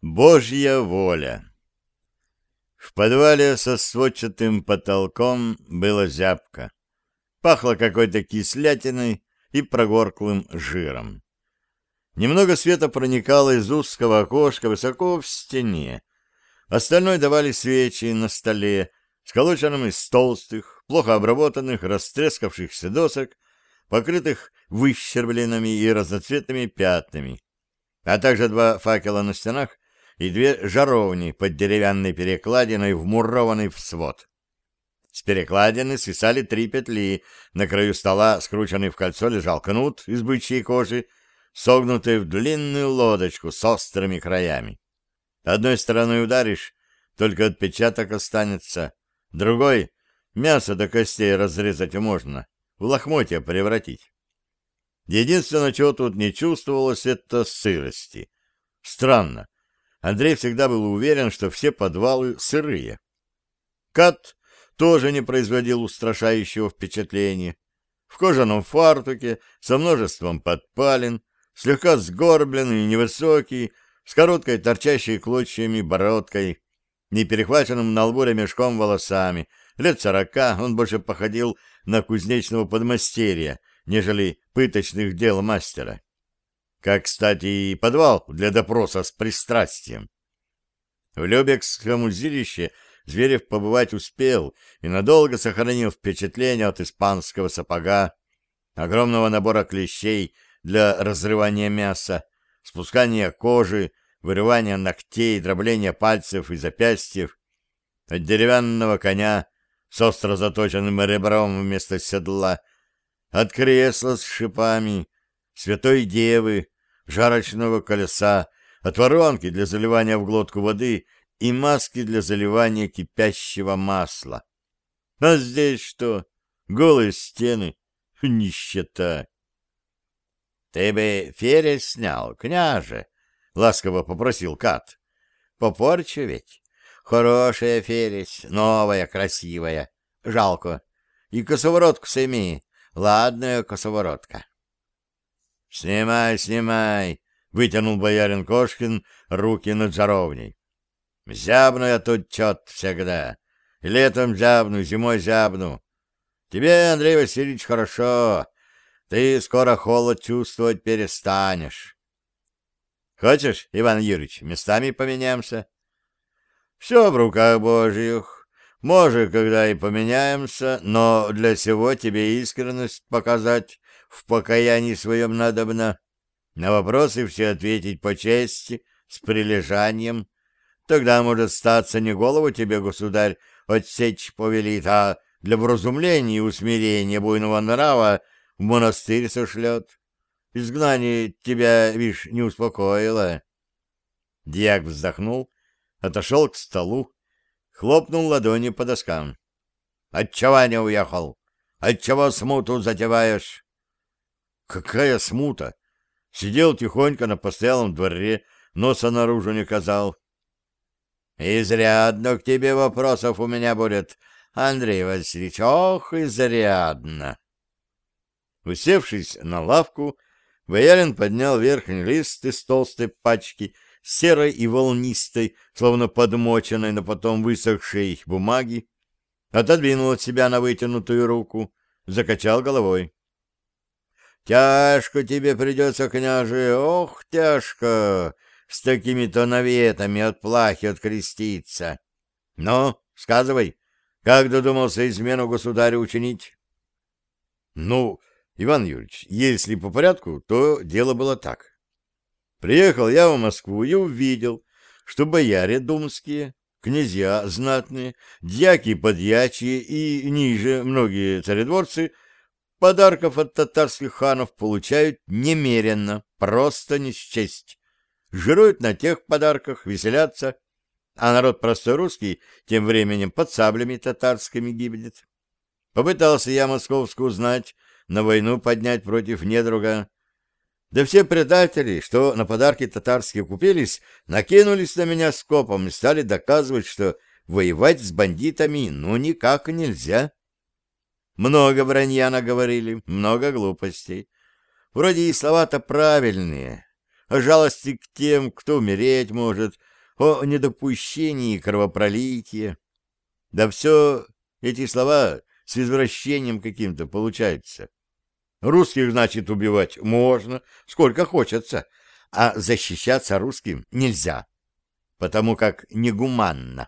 Божья воля. В подвале со сводчатым потолком было зябко. Пахло какой-то кислятиной и прогорклым жиром. Немного света проникало из узкого окошка высоко в стене. Остальное давали свечи на столе, сколоченном из толстых, плохо обработанных, растрескавшихся досок, покрытых выщербленными и разноцветными пятнами, а также два факела на стенах и две жаровни под деревянной перекладиной, вмурованной в свод. С перекладины свисали три петли, на краю стола, скрученный в кольцо, лежал кнут из бычьей кожи, согнутый в длинную лодочку с острыми краями. Одной стороной ударишь, только отпечаток останется, другой — мясо до костей разрезать можно, в лохмотья превратить. Единственное, чего тут не чувствовалось, — это сырости. Странно. Андрей всегда был уверен, что все подвалы сырые. Кат тоже не производил устрашающего впечатления. В кожаном фартуке, со множеством подпалин, слегка сгорбленный и невысокий, с короткой торчащей клочьями бородкой, не перехваченным на лбу ремешком волосами. Лет 40, он больше походил на кузнечного подмастерья, нежели пыточных дел мастера. Как, кстати, и подвал для допроса с пристрастием. В Любекском узилище Зверев побывать успел и надолго сохранил впечатление от испанского сапога, огромного набора клещей для разрывания мяса, спускания кожи, вырывания ногтей, дробления пальцев и запястьев, от деревянного коня с остро заточенным ребром вместо седла, от кресла с шипами, святой девы, жарочного колеса, от воронки для заливания в глотку воды и маски для заливания кипящего масла. А здесь что? Голые стены, нищета. — Ты бы фересь снял, княже, — ласково попросил Кат. — Попорчу ведь. Хорошая фересь, новая, красивая. Жалко. И косоворотку сними, ладная косоворотка. — Снимай, снимай, — вытянул боярин Кошкин руки над жаровней. — Зябну я тут чет всегда. Летом зябну, зимой зябну. Тебе, Андрей Васильевич, хорошо. Ты скоро холод чувствовать перестанешь. Хочешь, Иван Юрьевич, местами поменяемся? Все в руках Божьих. Может, когда и поменяемся, но для сего тебе искренность показать в покаянии своем надобно. На вопросы все ответить по чести, с прилежанием. Тогда, может, статься, не голову тебе, государь, отсечь повелит, а для вразумления и усмирения буйного нрава в монастырь сошлет. Изгнание тебя, вишь, не успокоило. Дьяк вздохнул, отошел к столу, хлопнул ладонью по доскам. — Отчего не уехал? Отчего смуту затеваешь? — Какая смута? Сидел тихонько на постоялом дворе, носа наружу не казал. — Изрядно к тебе вопросов у меня будет, Андрей Васильевич, ох, изрядно. Усевшись на лавку, боярин поднял верхний лист из толстой пачки, серой и волнистой, словно подмоченной, но потом высохшей бумаги, отодвинул от себя на вытянутую руку, закачал головой. — Тяжко тебе придется, княже, ох, тяжко, с такими-то наветами от плахи откреститься. Ну, сказывай, как додумался измену государю учинить? — Ну, Иван Юрьевич, если по порядку, то дело было так. Приехал я в Москву и увидел, что бояре думские, князья знатные, дьяки подьячие и ниже многие царедворцы подарков от татарских ханов получают немеренно, просто не счесть. Жируют на тех подарках, веселятся, а народ простой русский тем временем под саблями татарскими гибнет. Попытался я московскую знать, на войну поднять против недруга. Да все предатели, что на подарки татарские купились, накинулись на меня скопом и стали доказывать, что воевать с бандитами ну никак нельзя. Много вранья наговорили, много глупостей. Вроде и слова-то правильные, о жалости к тем, кто умереть может, о недопущении кровопролития. Да все эти слова с извращением каким-то получаются. Русских, значит, убивать можно, сколько хочется, а защищаться русским нельзя, потому как негуманно.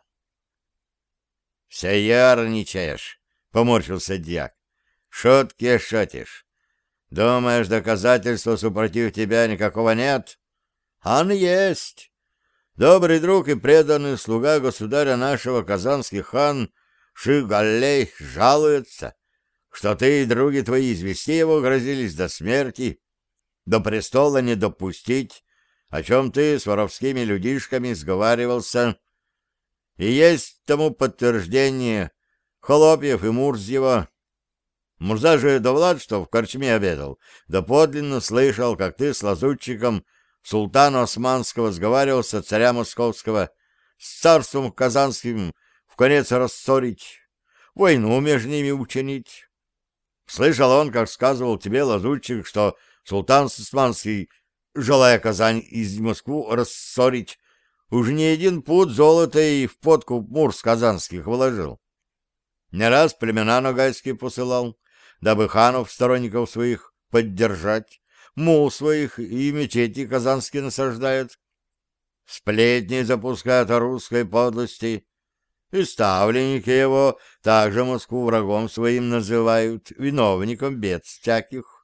— Все ярничаешь, — поморщился дьяк. — Шутки шутишь. Думаешь, доказательства супротив тебя никакого нет? Он есть. Добрый друг и преданный слуга государя нашего, казанский хан Ши-Галлей, жалуется, что ты и други твои извести его грозились до смерти, до престола не допустить, о чем ты с воровскими людишками сговаривался. И есть тому подтверждение Холопьев и Мурзьева. Мурза же довлад, что в корчме обедал, доподлинно слышал, как ты с лазутчиком султана Османского сговаривался, царя Московского, с царством казанским в конец рассорить, войну между ними учинить. Слышал он, как сказывал тебе лазутчик, что султан Османский, желая Казань из Москву рассорить, уж не один пуд золота и в подкуп мурс казанских вложил. Не раз племена ногайские посылал, дабы ханов, сторонников своих, поддержать, мул своих и мечети казанские насаждают. Сплетни запускают о русской подлости, и ставленники его также Москву врагом своим называют, виновником бед всяких.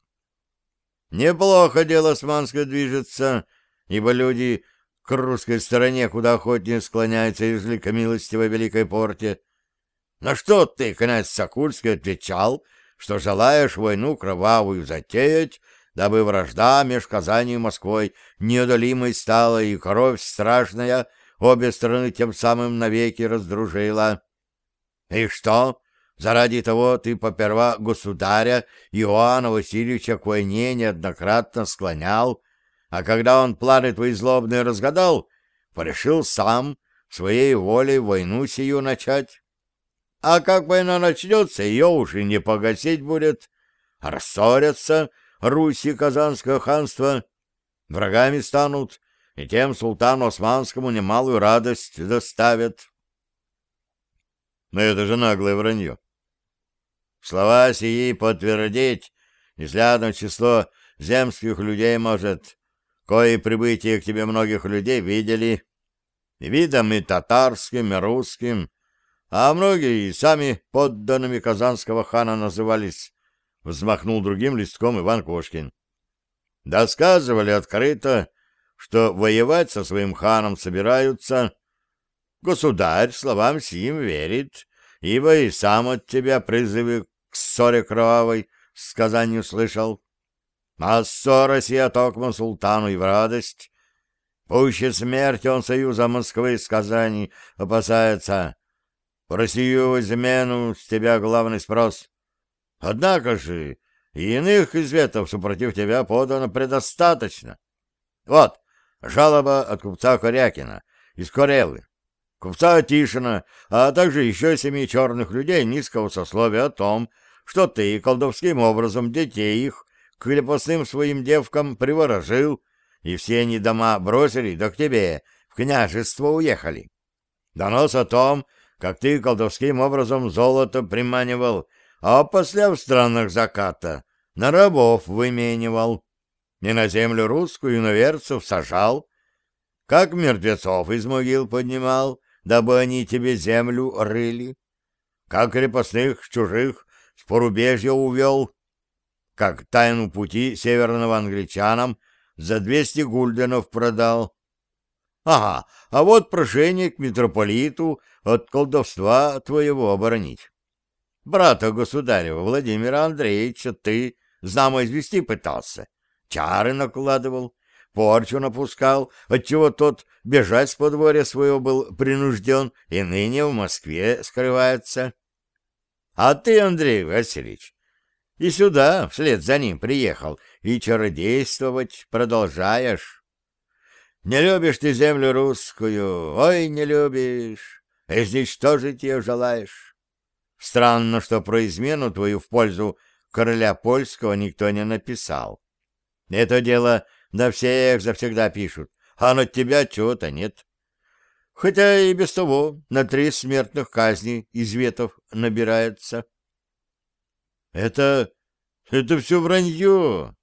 Неплохо дело османское движется, ибо люди к русской стороне куда охотнее склоняются, ежели к милостивой Великой Порте. На что ты, князь Сокульский, отвечал, что желаешь войну кровавую затеять, дабы вражда меж Казанью и Москвой неодолимой стала и кровь страшная обе стороны тем самым навеки раздружила? И что, заради того ты поперва государя Иоанна Васильевича к войне неоднократно склонял, а когда он планы твои злобные разгадал, порешил сам своей волей войну сию начать? А как война начнется, ее уж и не погасить будет. Рассорятся Русь и Казанское ханство, врагами станут, и тем султану Османскому немалую радость доставят. Но это же наглое вранье. Слова сии подтвердить неслядно число земских людей может, кои прибытие к тебе многих людей видели, и видом и татарским, и русским, а многие и сами подданными казанского хана назывались, — взмахнул другим листком Иван Кошкин. Досказывали открыто, что воевать со своим ханом собираются. Государь словам сим верит, ибо и сам от тебя призывы к ссоре кровавой с Казанью слышал. А ссора сия токмо султану и в радость. Пуще смерти он союза Москвы с Казани опасается. Про сию измену с тебя главный спрос. Однако же и иных изветов супротив тебя подано предостаточно. Вот, жалоба от купца Корякина из Корелы, купца Тишина, а также еще 7 черных людей низкого сословия о том, что ты колдовским образом детей их к крепостным своим девкам приворожил, и все они дома бросили, да к тебе в княжество уехали. Донос о том, как ты колдовским образом золото приманивал, а после в странах заката на рабов выменивал, и на землю русскую иноверцев сажал, как мертвецов из могил поднимал, дабы они тебе землю рыли, как крепостных чужих с порубежья увел, как тайну пути северного англичанам за 200 гульденов продал. Ага, а вот прошение к митрополиту от колдовства твоего оборонить. Брата государева Владимира Андреевича ты, знамо, извести пытался, чары накладывал, порчу напускал, отчего тот бежать с подворья своего был принужден и ныне в Москве скрывается. А ты, Андрей Васильевич, и сюда вслед за ним приехал, и чародействовать продолжаешь. Не любишь ты землю русскую, ой, не любишь, изничтожить ее желаешь. Странно, что про измену твою в пользу короля польского никто не написал. Это дело на всех завсегда пишут, а на тебя чего-то нет. хотя и без того на 3 смертных казни из ветов набирается. Это все вранье,